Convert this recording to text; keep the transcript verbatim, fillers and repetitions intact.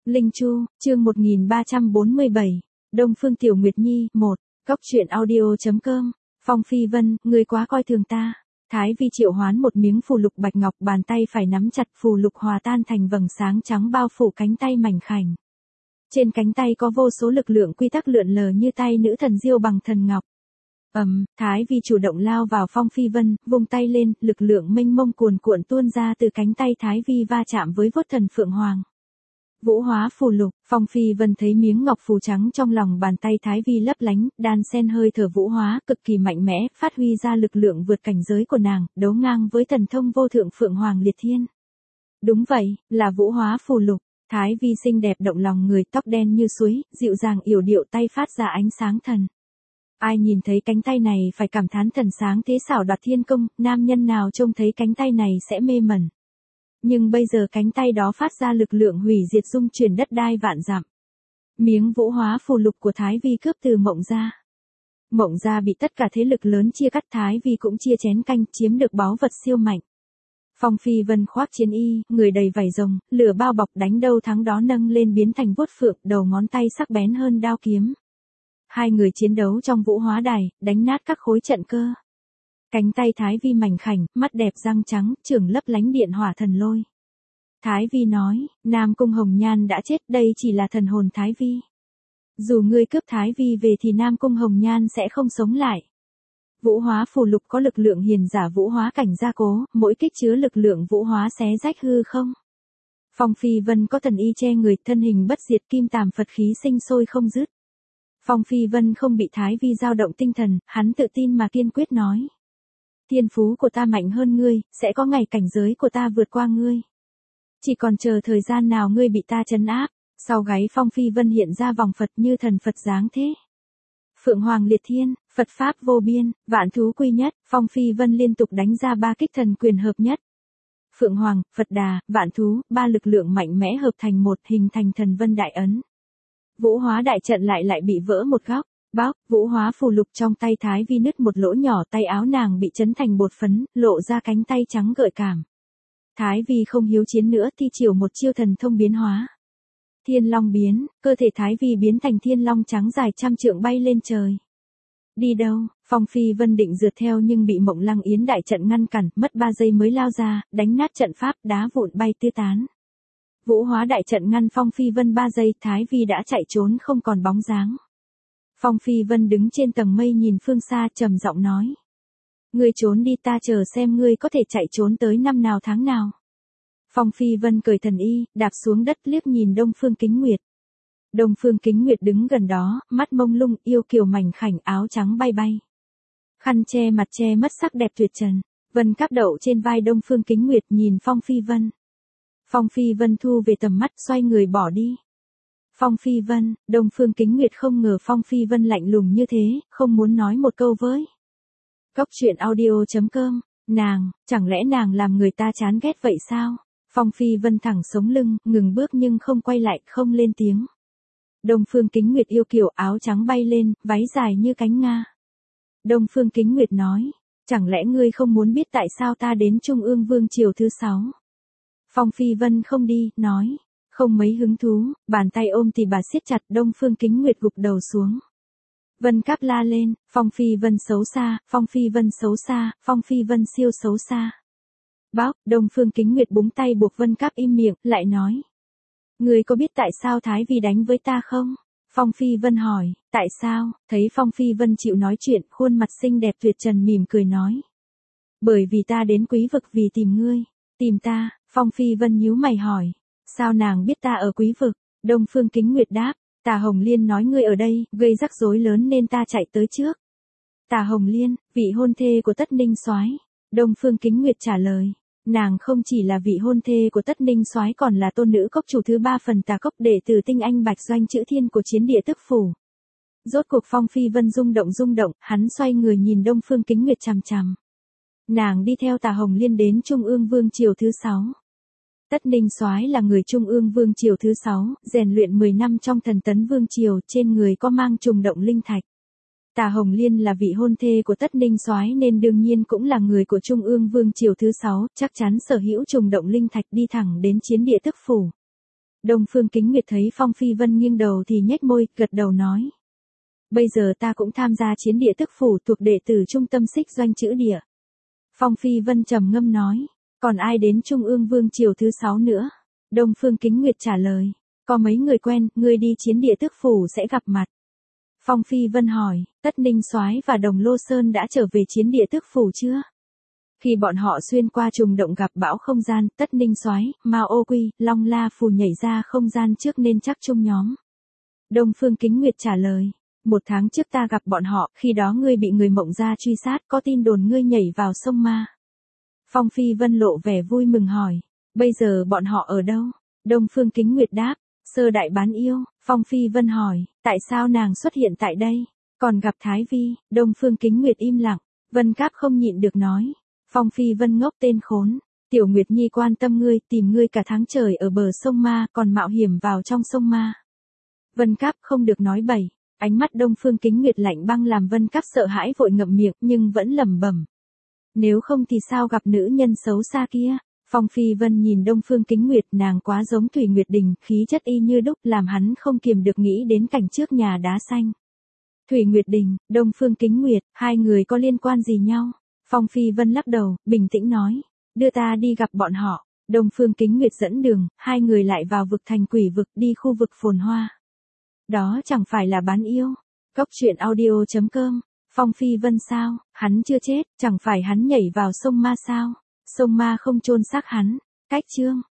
Linh Chu, chương một nghìn ba trăm bốn mươi bảy, Đông Phương Tiểu Nguyệt Nhi, một, Cóc truyện audio.com, Phong Phi Vân, ngươi quá coi thường ta. Thái Vi triệu hoán một miếng phù lục bạch ngọc, bàn tay phải nắm chặt phù lục hòa tan thành vầng sáng trắng bao phủ cánh tay mảnh khảnh. Trên cánh tay có vô số lực lượng quy tắc lượn lờ như tay nữ thần diêu bằng thần ngọc. Ầm, Thái Vi chủ động lao vào Phong Phi Vân, vung tay lên, lực lượng mênh mông cuồn cuộn tuôn ra từ cánh tay Thái Vi va chạm với vuốt thần Phượng Hoàng. Vũ hóa phù lục, Phong Phi Vân thấy miếng ngọc phù trắng trong lòng bàn tay Thái Vi lấp lánh, đan xen hơi thở vũ hóa, cực kỳ mạnh mẽ, phát huy ra lực lượng vượt cảnh giới của nàng, đấu ngang với thần thông vô thượng Phượng Hoàng liệt thiên. Đúng vậy, là vũ hóa phù lục. Thái Vi xinh đẹp động lòng người, tóc đen như suối, dịu dàng yểu điệu, tay phát ra ánh sáng thần. Ai nhìn thấy cánh tay này phải cảm thán thần sáng thế xảo đoạt thiên công, nam nhân nào trông thấy cánh tay này sẽ mê mẩn. Nhưng bây giờ cánh tay đó phát ra lực lượng hủy diệt dung chuyển đất đai vạn dặm. Miếng vũ hóa phù lục của Thái Vi cướp từ Mộng Gia. Mộng Gia bị tất cả thế lực lớn chia cắt, Thái Vi cũng chia chén canh, chiếm được báu vật siêu mạnh. Phong Phi Vân khoác chiến y, người đầy vảy rồng, lửa bao bọc, đánh đâu thắng đó, nâng lên biến thành vuốt phượng, đầu ngón tay sắc bén hơn đao kiếm. Hai người chiến đấu trong vũ hóa đài, đánh nát các khối trận cơ. Cánh tay Thái Vi mảnh khảnh, mắt đẹp răng trắng, trưởng lấp lánh điện hỏa thần lôi. Thái Vi nói, Nam Cung Hồng Nhan đã chết, đây chỉ là thần hồn Thái Vi. Dù ngươi cướp Thái Vi về thì Nam Cung Hồng Nhan sẽ không sống lại. Vũ hóa phù lục có lực lượng hiền giả vũ hóa cảnh gia cố, mỗi kích chứa lực lượng vũ hóa xé rách hư không. Phong Phi Vân có thần y che người, thân hình bất diệt, kim tàm Phật khí sinh sôi không dứt. Phong Phi Vân không bị Thái Vi dao động tinh thần, hắn tự tin mà kiên quyết nói. Thiên phú của ta mạnh hơn ngươi, sẽ có ngày cảnh giới của ta vượt qua ngươi. Chỉ còn chờ thời gian nào ngươi bị ta trấn áp. Sau gáy Phong Phi Vân hiện ra vòng Phật như thần Phật dáng thế. Phượng Hoàng liệt thiên, Phật pháp vô biên, vạn thú quy nhất, Phong Phi Vân liên tục đánh ra ba kích thần quyền hợp nhất. Phượng Hoàng, Phật Đà, vạn thú, ba lực lượng mạnh mẽ hợp thành một, hình thành thần vân đại ấn. Vũ hóa đại trận lại lại bị vỡ một góc. Bóc, vũ hóa phù lục trong tay Thái Vi nứt một lỗ nhỏ, tay áo nàng bị chấn thành bột phấn, lộ ra cánh tay trắng gợi cảm. Thái Vi không hiếu chiến nữa, thi triển một chiêu thần thông biến hóa. Thiên Long biến, cơ thể Thái Vi biến thành thiên long trắng dài trăm trượng bay lên trời. Đi đâu? Phong Phi Vân định rượt theo nhưng bị Mộng Lăng Yến đại trận ngăn cản, mất ba giây mới lao ra, đánh nát trận pháp, đá vụn bay tứ tán. Vũ hóa đại trận ngăn Phong Phi Vân ba giây, Thái Vi đã chạy trốn không còn bóng dáng. Phong Phi Vân đứng trên tầng mây nhìn phương xa, trầm giọng nói. Ngươi trốn đi, ta chờ xem ngươi có thể chạy trốn tới năm nào tháng nào. Phong Phi Vân cởi thần y, đạp xuống đất liếc nhìn Đông Phương Kính Nguyệt. Đông Phương Kính Nguyệt đứng gần đó, mắt mông lung, yêu kiều mảnh khảnh, áo trắng bay bay. Khăn che mặt che mất sắc đẹp tuyệt trần. Vân cáp đậu trên vai Đông Phương Kính Nguyệt, nhìn Phong Phi Vân. Phong Phi Vân thu về tầm mắt, xoay người bỏ đi. Phong Phi Vân, Đông Phương Kính Nguyệt không ngờ Phong Phi Vân lạnh lùng như thế, không muốn nói một câu với. Cóc truyện audio.com, nàng, chẳng lẽ nàng làm người ta chán ghét vậy sao? Phong Phi Vân thẳng sống lưng, ngừng bước nhưng không quay lại, không lên tiếng. Đông Phương Kính Nguyệt yêu kiều, áo trắng bay lên, váy dài như cánh nga. Đông Phương Kính Nguyệt nói, chẳng lẽ ngươi không muốn biết tại sao ta đến Trung ương Vương triều thứ sáu? Phong Phi Vân không đi, nói. Không mấy hứng thú, bàn tay ôm thì bà siết chặt. Đông Phương Kính Nguyệt gục đầu xuống. Vân Cáp la lên, Phong Phi Vân xấu xa, Phong Phi Vân xấu xa, Phong Phi Vân siêu xấu xa. Bóc, Đông Phương Kính Nguyệt búng tay buộc Vân Cáp im miệng, lại nói. Ngươi có biết tại sao Thái Vi đánh với ta không? Phong Phi Vân hỏi, tại sao? Thấy Phong Phi Vân chịu nói chuyện, khuôn mặt xinh đẹp tuyệt trần mỉm cười nói. Bởi vì ta đến Quý Vực vì tìm ngươi. Tìm ta? Phong Phi Vân nhíu mày hỏi. Sao nàng biết ta ở Quý Vực? Đông Phương Kính Nguyệt đáp, Tà Hồng Liên nói ngươi ở đây, gây rắc rối lớn nên ta chạy tới trước. Tà Hồng Liên, vị hôn thê của Tất Ninh Soái. Đông Phương Kính Nguyệt trả lời, nàng không chỉ là vị hôn thê của Tất Ninh Soái còn là tôn nữ cốc chủ thứ ba phần Tà Cốc, đệ tử tinh anh Bạch Doanh chữ thiên của Chiến Địa Tức Phủ. Rốt cuộc Phong Phi Vân rung động rung động, hắn xoay người nhìn Đông Phương Kính Nguyệt chằm chằm. Nàng đi theo Tà Hồng Liên đến Trung ương Vương triều thứ sáu. Tất Ninh Soái là người Trung ương Vương triều thứ sáu, rèn luyện mười năm trong Thần Tấn Vương triều, trên người có mang trùng động linh thạch. Tà Hồng Liên là vị hôn thê của Tất Ninh Soái nên đương nhiên cũng là người của Trung ương Vương triều thứ sáu, chắc chắn sở hữu trùng động linh thạch, đi thẳng đến Chiến Địa Tức Phủ. Đông Phương Kính Nguyệt thấy Phong Phi Vân nghiêng đầu thì nhếch môi, gật đầu nói. Bây giờ ta cũng tham gia chiến địa tức phủ thuộc đệ tử trung tâm xích doanh chữ địa. Phong Phi Vân trầm ngâm nói. Còn ai đến Trung ương Vương triều thứ sáu nữa? Đông Phương Kính Nguyệt trả lời. Có mấy người quen, ngươi đi chiến địa tức phủ sẽ gặp mặt. Phong Phi Vân hỏi, Tất Ninh Soái và Đồng Lô Sơn đã trở về chiến địa tức phủ chưa? Khi bọn họ xuyên qua trùng động gặp bão không gian, Tất Ninh Soái, Mao Ô Quy, Long La Phù nhảy ra không gian trước nên chắc chung nhóm. Đông Phương Kính Nguyệt trả lời, một tháng trước ta gặp bọn họ, khi đó ngươi bị người Mộng Gia truy sát, có tin đồn ngươi nhảy vào sông Ma. Phong Phi Vân lộ vẻ vui mừng hỏi, bây giờ bọn họ ở đâu? Đông Phương Kính Nguyệt đáp, Sơ Đại Bán Yêu. Phong Phi Vân hỏi, tại sao nàng xuất hiện tại đây? Còn gặp Thái Vi? Đông Phương Kính Nguyệt im lặng. Vân Cáp không nhịn được nói, Phong Phi Vân ngốc tên khốn. Tiểu Nguyệt Nhi quan tâm ngươi, tìm ngươi cả tháng trời ở bờ sông Ma, còn mạo hiểm vào trong sông Ma. Vân Cáp không được nói bậy. Ánh mắt Đông Phương Kính Nguyệt lạnh băng làm Vân Cáp sợ hãi vội ngậm miệng nhưng vẫn lẩm bẩm. Nếu không thì sao gặp nữ nhân xấu xa kia? Phong Phi Vân nhìn Đông Phương Kính Nguyệt, nàng quá giống Thủy Nguyệt Đình, khí chất y như đúc làm hắn không kiềm được nghĩ đến cảnh trước nhà đá xanh. Thủy Nguyệt Đình, Đông Phương Kính Nguyệt, hai người có liên quan gì nhau? Phong Phi Vân lắc đầu, bình tĩnh nói, đưa ta đi gặp bọn họ. Đông Phương Kính Nguyệt dẫn đường, hai người lại vào vực thành quỷ vực đi khu vực phồn hoa. Đó chẳng phải là bán yêu. Cốc truyện audio chấm com. Phong Phi Vân sao, hắn chưa chết, chẳng phải hắn nhảy vào sông Ma sao? Sông Ma không chôn xác hắn. Cách chương